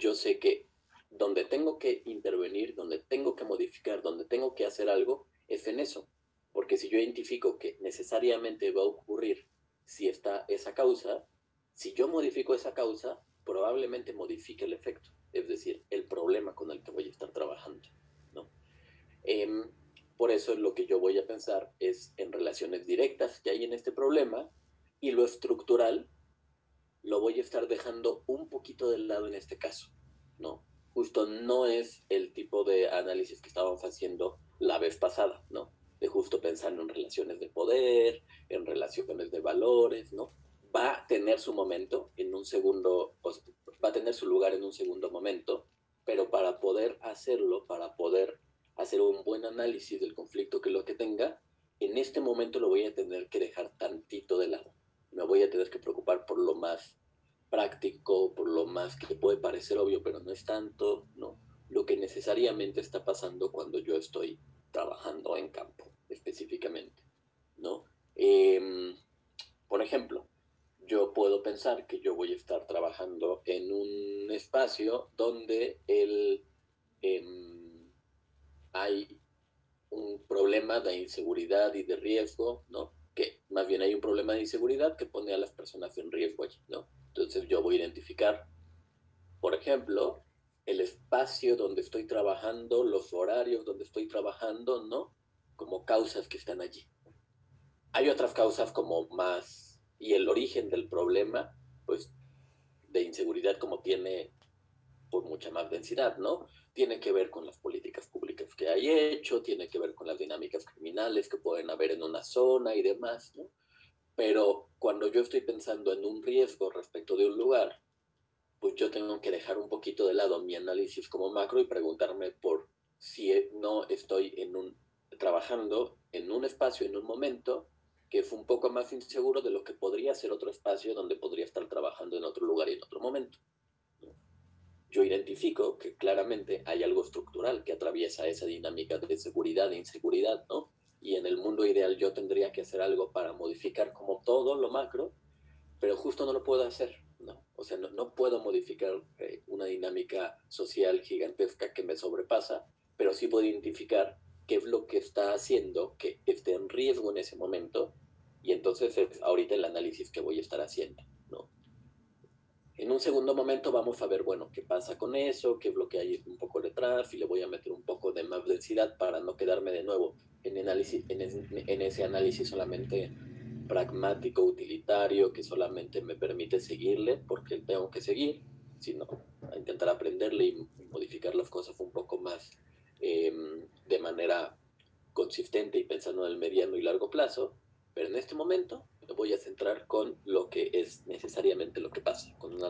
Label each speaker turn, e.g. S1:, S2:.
S1: yo sé que donde tengo que intervenir, donde tengo que modificar, donde tengo que hacer algo, es en eso. Porque si yo identifico que necesariamente va a ocurrir si está esa causa, si yo modifico esa causa, probablemente modifique el efecto, es decir, el problema con el que voy a estar trabajando, ¿no? Eh, por eso lo que yo voy a pensar es en relaciones directas que hay en este problema y lo estructural lo voy a estar dejando un poquito de lado en este caso, ¿no? Justo no es el tipo de análisis que estábamos haciendo la vez pasada, ¿no? De justo pensando en relaciones de poder, en relaciones de valores, ¿no? Va a tener su momento en un segundo, va a tener su lugar en un segundo momento, pero para poder hacerlo, para poder hacer un buen análisis del conflicto que lo que tenga, en este momento lo voy a tener que dejar tantito de lado. Me voy a tener que preocupar por lo más práctico, por lo más que puede parecer obvio, pero no es tanto, ¿no? Lo que necesariamente está pasando cuando yo estoy trabajando en campo, específicamente, ¿no? Por ejemplo, yo puedo pensar que yo voy a estar trabajando en un espacio donde eh, hay un problema de inseguridad y de riesgo, ¿no? Que más bien hay un problema de inseguridad que pone a las personas en riesgo allí, ¿no? Entonces yo voy a identificar, por ejemplo, el espacio donde estoy trabajando, los horarios donde estoy trabajando, ¿no? Como causas que están allí. Hay otras causas como más, y el origen del problema, pues de inseguridad como tiene por mucha más densidad, ¿no? Tiene que ver con las políticas públicas que hay hecho, tiene que ver con las dinámicas criminales que pueden haber en una zona y demás, ¿no? Pero cuando yo estoy pensando en un riesgo respecto de un lugar, pues yo tengo que dejar un poquito de lado mi análisis como macro y preguntarme por si no estoy trabajando en un espacio, en un momento que es un poco más inseguro de lo que podría ser otro espacio donde podría estar trabajando en otro lugar y en otro momento, ¿no? Yo identifico que claramente hay algo estructural que atraviesa esa dinámica de seguridad e inseguridad, ¿no? Y en el mundo ideal yo tendría que hacer algo para modificar como todo lo macro, pero justo no lo puedo hacer, ¿no? O sea, no puedo modificar una dinámica social gigantesca que me sobrepasa, pero sí puedo identificar qué es lo que está haciendo que esté en riesgo en ese momento, y entonces es ahorita el análisis que voy a estar haciendo, ¿no? En un segundo momento vamos a ver, bueno, qué pasa con eso, qué es lo que hay un poco detrás, y le voy a meter un poco de más densidad para no quedarme de nuevo en ese análisis solamente pragmático, utilitario, que solamente me permite seguirle porque tengo que seguir, sino a intentar aprenderle y modificar las cosas un poco más eh, de manera consistente y pensando en el mediano y largo plazo, pero en este momento me voy a centrar con lo que es necesariamente lo que pasa, con una